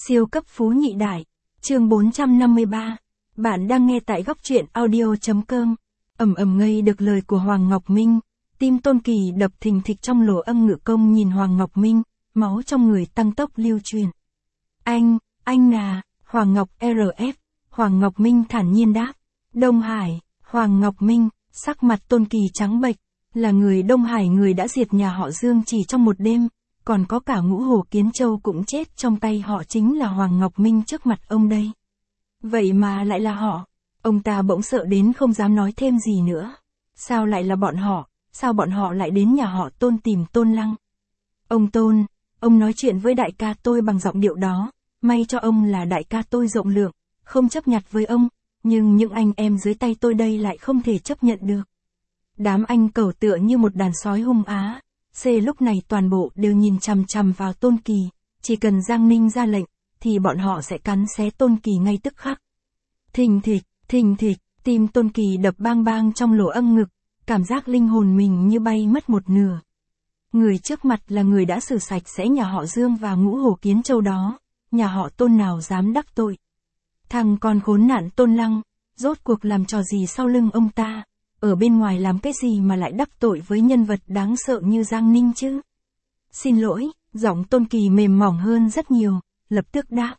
Siêu cấp phú nhị đại. Chương 453. Bạn đang nghe tại góc truyện audio.com. Ngây được lời của Hoàng Ngọc Minh, tim Tôn Kỳ đập thình thịch trong lỗ âm ngự công nhìn Hoàng Ngọc Minh, máu trong người tăng tốc lưu truyền. Anh à, Hoàng Ngọc RF, Hoàng Ngọc Minh thản nhiên đáp. Đông Hải, Hoàng Ngọc Minh, sắc mặt Tôn Kỳ trắng bệch, là người Đông Hải, người đã diệt nhà họ Dương chỉ trong một đêm, còn có cả Ngũ Hổ Kiến Châu cũng chết trong tay họ, chính là Hoàng Ngọc Minh trước mặt ông đây. Vậy mà lại là họ, ông ta bỗng sợ đến không dám nói thêm gì nữa. Sao lại là bọn họ, sao bọn họ lại đến nhà họ Tôn tìm Tôn Lăng? Ông Tôn, ông nói chuyện với đại ca tôi bằng giọng điệu đó, may cho ông là đại ca tôi rộng lượng, không chấp nhặt với ông, nhưng những anh em dưới tay tôi đây lại không thể chấp nhận được. Đám anh cẩu tựa như một đàn sói hung á. Lúc này toàn bộ đều nhìn chằm chằm vào Tôn Kỳ, chỉ cần Giang Ninh ra lệnh, thì bọn họ sẽ cắn xé Tôn Kỳ ngay tức khắc. Thình thịch, tim Tôn Kỳ đập bang bang trong lỗ âm ngực, cảm giác linh hồn mình như bay mất một nửa. Người trước mặt là người đã xử sạch sẽ nhà họ Dương và Ngũ Hổ Kiến Châu đó, nhà họ Tôn nào dám đắc tội. Thằng con khốn nạn Tôn Lăng, rốt cuộc làm trò gì sau lưng ông ta? Ở bên ngoài làm cái gì mà lại đắc tội với nhân vật đáng sợ như Giang Ninh chứ? Xin lỗi, giọng Tôn Kỳ mềm mỏng hơn rất nhiều, lập tức đáp.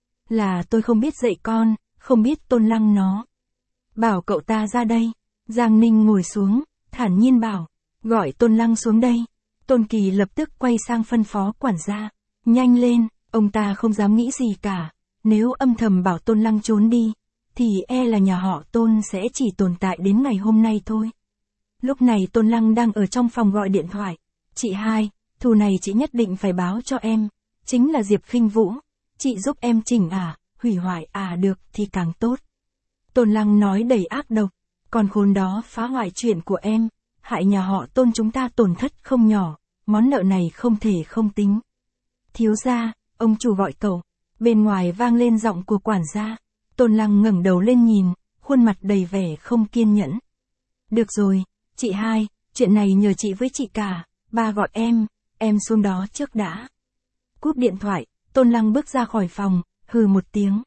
Là tôi không biết dạy con, không biết Tôn Lăng nó. Bảo cậu ta ra đây. Giang Ninh ngồi xuống, thản nhiên bảo, gọi Tôn Lăng xuống đây. Tôn Kỳ lập tức quay sang phân phó quản gia. Nhanh lên, ông ta không dám nghĩ gì cả. Nếu âm thầm bảo Tôn Lăng trốn đi, thì là nhà họ Tôn sẽ chỉ tồn tại đến ngày hôm nay thôi. Lúc này Tôn Lăng đang ở trong phòng gọi điện thoại. Chị hai, thù này chị nhất định phải báo cho em. Chính là Diệp Khinh Vũ. Chị giúp em chỉnh hủy hoại được thì càng tốt. Tôn Lăng nói đầy ác độc. Con khốn đó phá hoại chuyện của em, hại nhà họ Tôn chúng ta tổn thất không nhỏ. Món nợ này không thể không tính. Thiếu gia, ông chủ gọi cậu. Bên ngoài vang lên giọng của quản gia. Tôn Lăng ngẩng đầu lên nhìn, khuôn mặt đầy vẻ không kiên nhẫn. Được rồi, chị hai, chuyện này nhờ chị với chị cả, ba gọi em xuống đó trước đã. Cúp điện thoại, Tôn Lăng bước ra khỏi phòng, hừ một tiếng.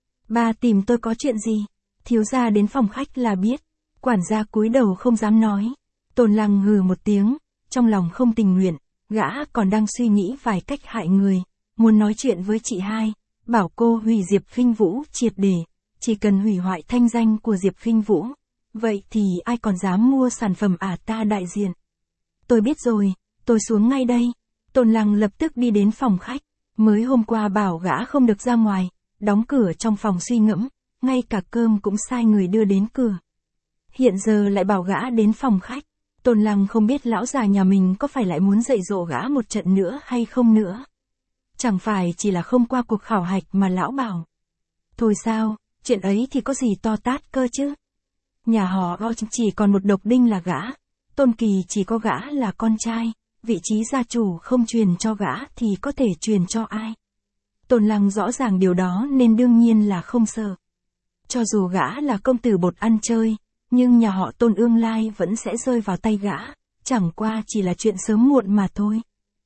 Ba tìm tôi có chuyện gì? Thiếu gia đến phòng khách là biết. Quản gia cúi đầu không dám nói. Tôn Lăng hừ một tiếng, trong lòng không tình nguyện, gã còn đang suy nghĩ vài cách hại người, muốn nói chuyện với chị hai. Bảo cô hủy Diệp Khinh Vũ triệt để, chỉ cần hủy hoại thanh danh của Diệp Khinh Vũ, vậy thì ai còn dám mua sản phẩm ta đại diện. Tôi biết rồi, tôi xuống ngay đây. Tôn Lăng lập tức đi đến phòng khách, mới hôm qua bảo gã không được ra ngoài, đóng cửa trong phòng suy ngẫm, ngay cả cơm cũng sai người đưa đến cửa. Hiện giờ lại bảo gã đến phòng khách, Tôn Lăng không biết lão già nhà mình có phải lại muốn dạy dỗ gã một trận nữa hay không nữa. Chẳng phải chỉ là không qua cuộc khảo hạch mà lão bảo. Thôi sao, chuyện ấy thì có gì to tát cơ chứ. Nhà họ chỉ còn một độc đinh là gã. Tôn Kỳ chỉ có gã là con trai. Vị trí gia chủ không truyền cho gã thì có thể truyền cho ai. Tôn Lăng rõ ràng điều đó nên đương nhiên là không sợ. Cho dù gã là công tử bột ăn chơi, nhưng nhà họ Tôn ương lai vẫn sẽ rơi vào tay gã. Chẳng qua chỉ là chuyện sớm muộn mà thôi.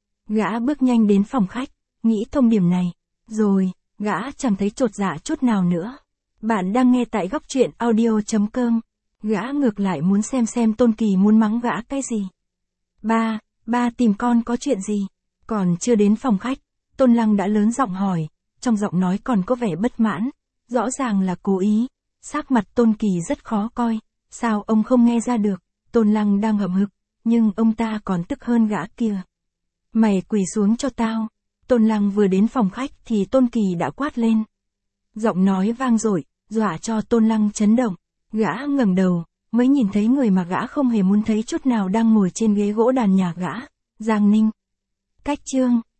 Gã bước nhanh đến phòng khách. Nghĩ thông điểm này, rồi, gã chẳng thấy chột dạ chút nào nữa. Bạn đang nghe tại góc truyện audio.com. Gã ngược lại muốn xem Tôn Kỳ muốn mắng gã cái gì. Ba tìm con có chuyện gì? Còn chưa đến phòng khách, Tôn Lăng đã lớn giọng hỏi, trong giọng nói còn có vẻ bất mãn, rõ ràng là cố ý. Sắc mặt Tôn Kỳ rất khó coi, sao ông không nghe ra được? Tôn Lăng đang hậm hực, nhưng ông ta còn tức hơn gã kia. Mày quỳ xuống cho tao. Tôn Lăng vừa đến phòng khách thì Tôn Kỳ đã quát lên. Giọng nói vang dội, dọa cho Tôn Lăng chấn động. Gã ngẩng đầu, mới nhìn thấy người mà gã không hề muốn thấy chút nào đang ngồi trên ghế gỗ đàn nhà gã, Giang Ninh. Cách chương